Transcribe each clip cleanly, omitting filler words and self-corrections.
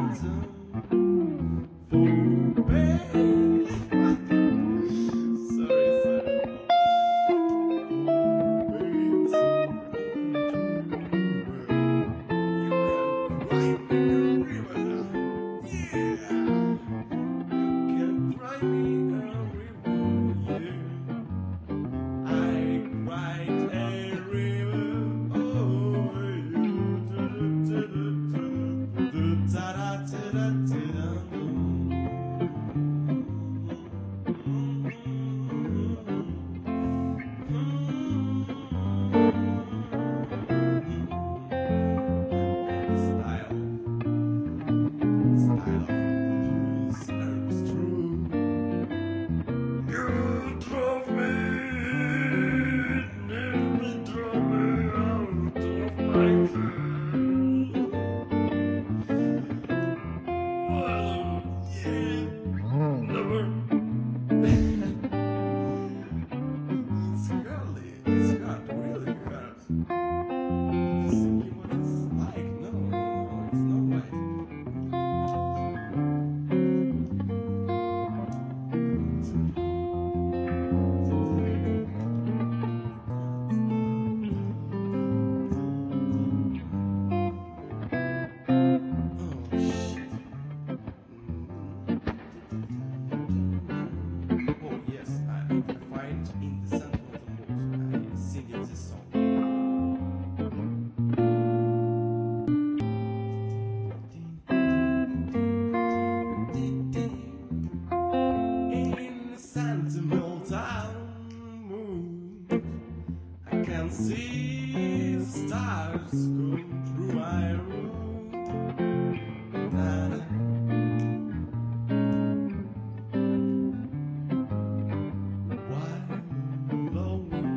See the stars going through my room. Why lonely?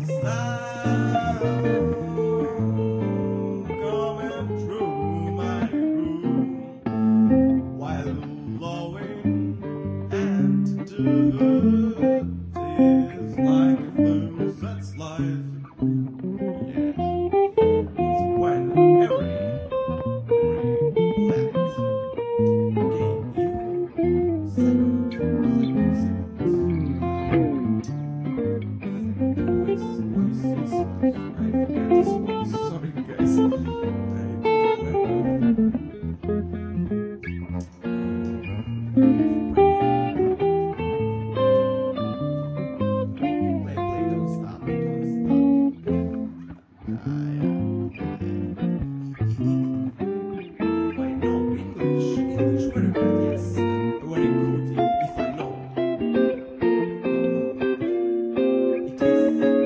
Coming through my I know English very well, yes. Very good if I know. It is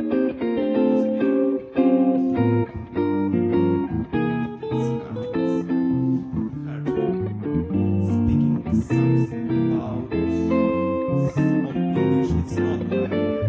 speaking something about on English. It's not my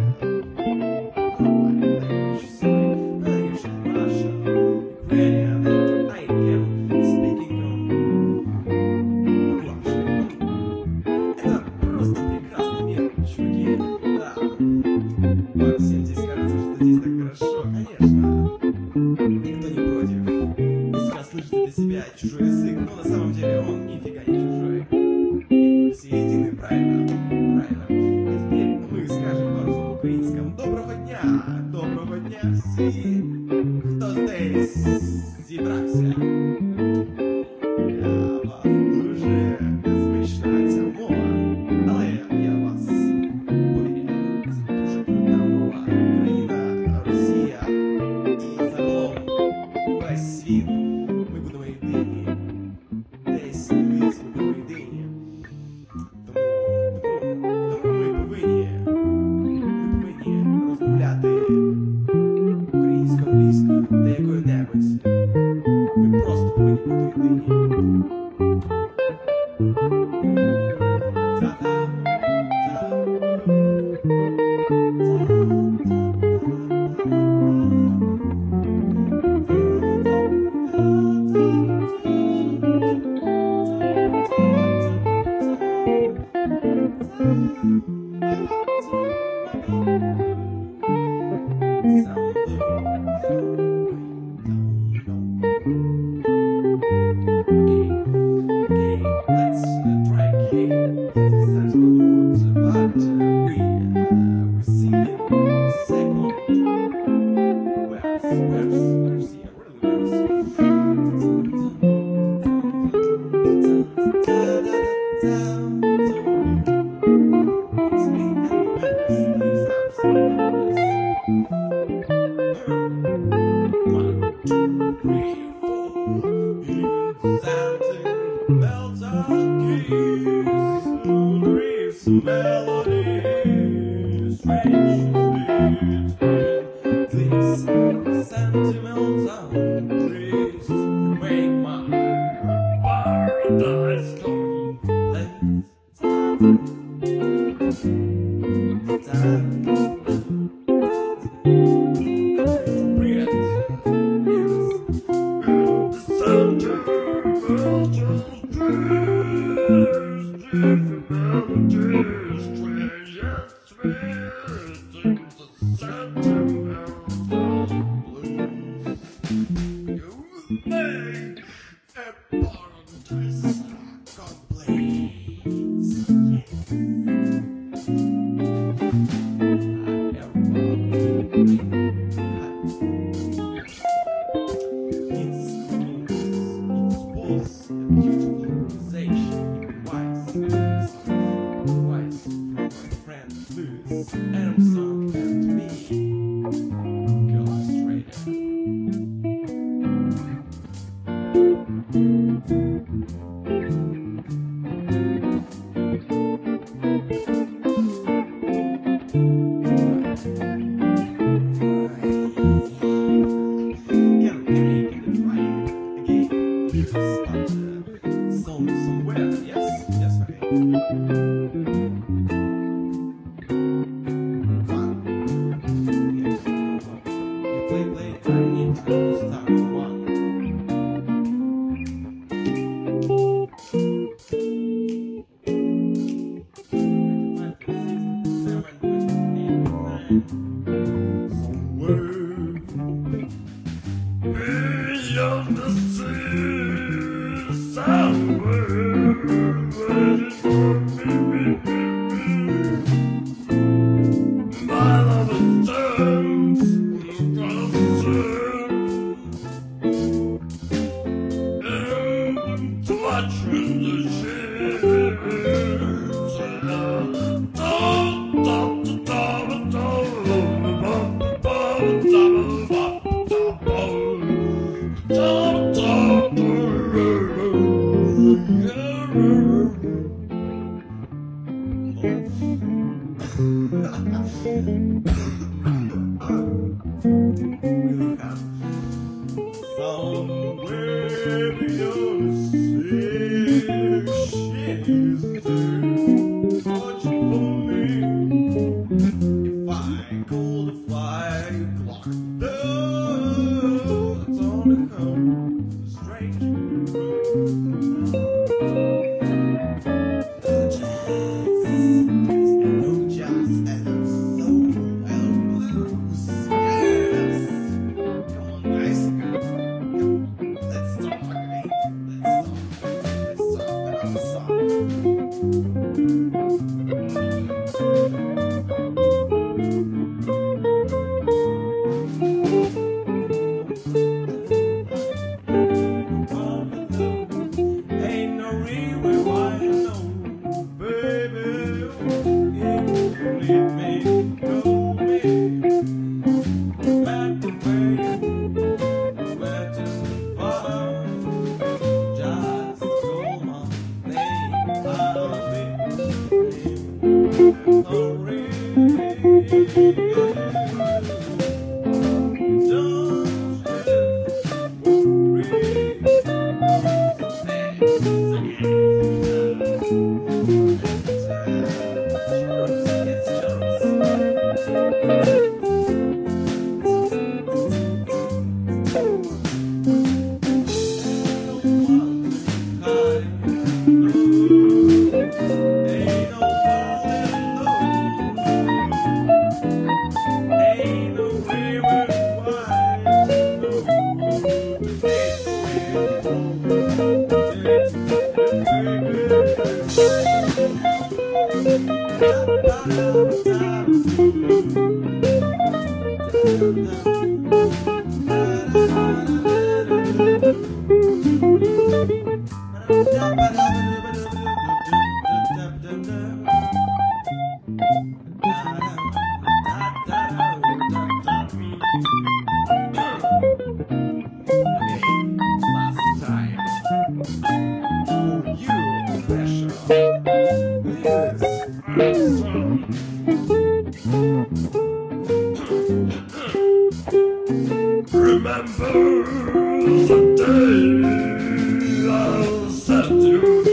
language. Sorry, my language is Russian, Ukrainian, and I can speaking on Russian. Это просто прекрасный мир, чуваки. Да. Вам всем здесь кажется, что здесь так хорошо, конечно. Никто не против. Вы сейчас слышите для себя чужой язык, но на самом деле он нифига не чужой. Мы все едины, правильно? Правильно. А теперь мы скажем пару слов на украинском. Доброго дня! Доброго дня всім, хто здесь зібрався. Для вас дуже незвична ця мова, але я вас повіряю, це дуже крута мова. Україна, Росія і загалом весь світ. Ми будемо єдині. Десь колись ми будемо єдині. Тому ми повинні розмовляти українською, англійською та якою-небудь. Ми просто повинні бути єдині. Let's try again. It is such a mood, but we're singing second verse. Yeah, really It's me and these One, two, three, four. Melodies, strange, sweet, this sentimental sound, please, you make my paradise Armstrong and me, Ghost Rider. Somewhere, yes, okay. Play, I need to start on one. Beyond the sea, somewhere waiting for me. My love stands across and watching the ships. somewhere beyond the sea. She's there, watching for me. If I call the flag clock, it's on the come, the stranger. Remember the day I set you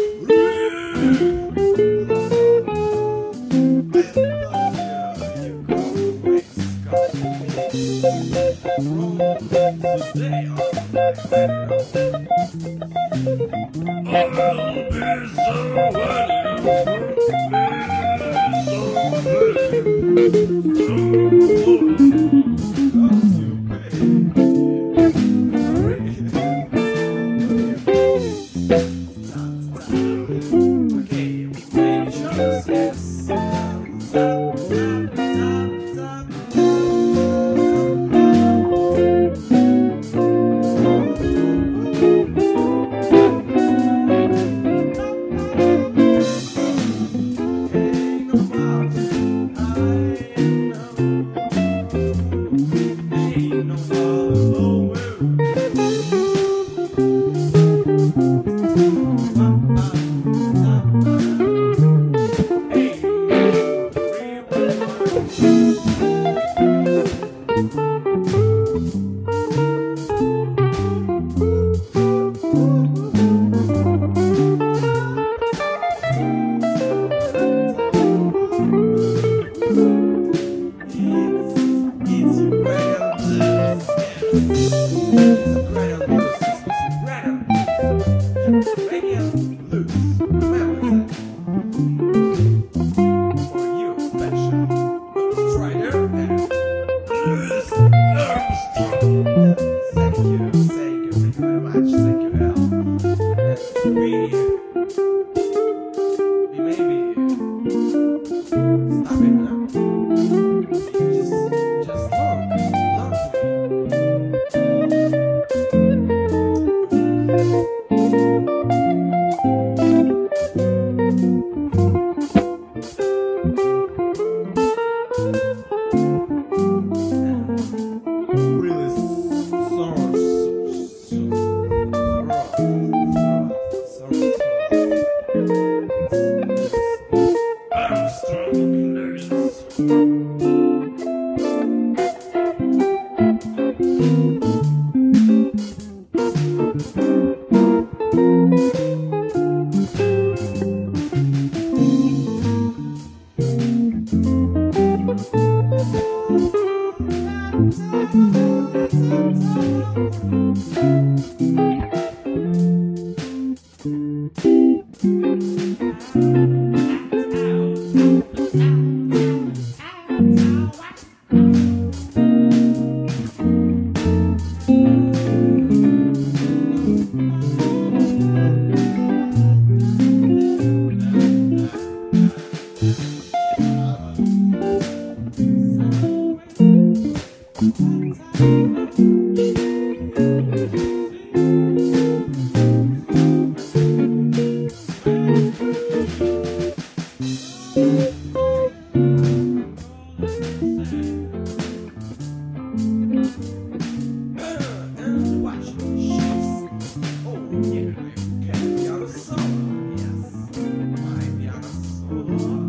And watch shifts. Oh yeah, okay, piano solo. Yes, my piano solo.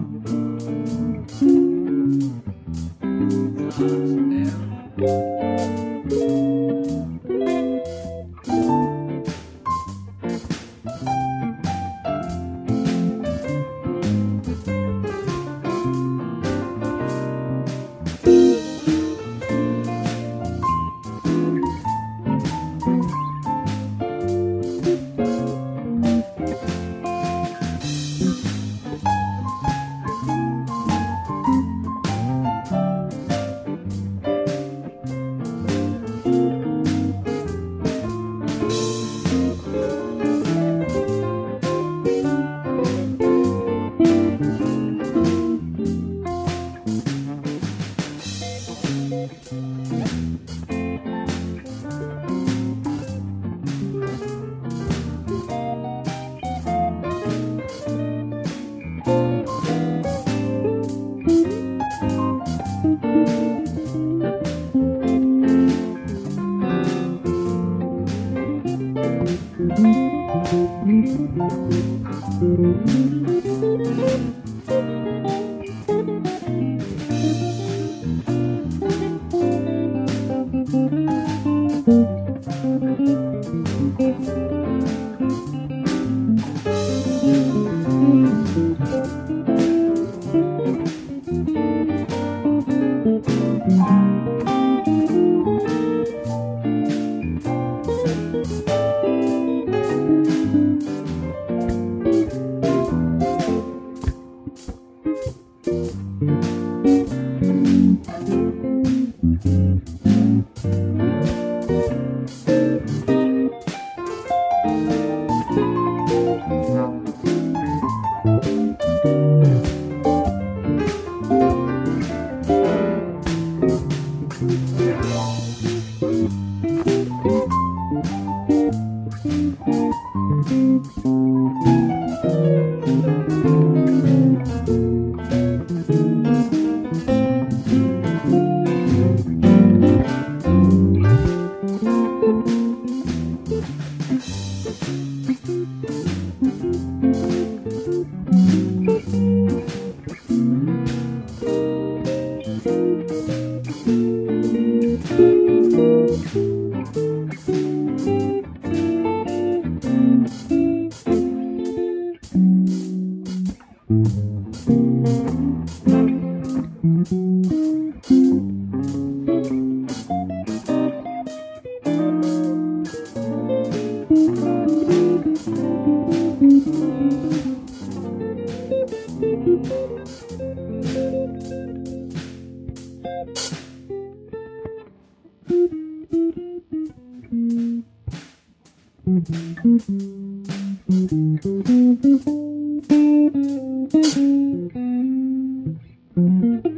Thank you.